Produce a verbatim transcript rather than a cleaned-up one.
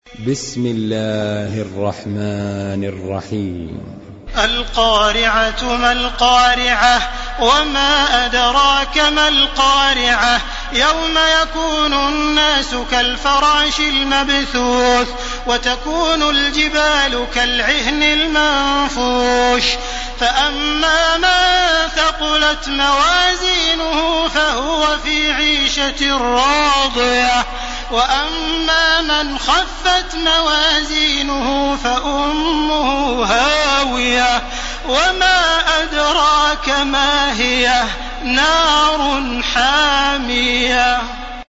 بسم الله الرحمن الرحيم. القارعة ما القارعة وما أدراك ما القارعة يوم يكون الناس كالفراش المبثوث وتكون الجبال كالعهن المنفوش فأما من ثقلت موازينه فهو في عيشة راضية وأما من خفت موازينه فأمه هاوية وما أدراك ما هي نار حامية.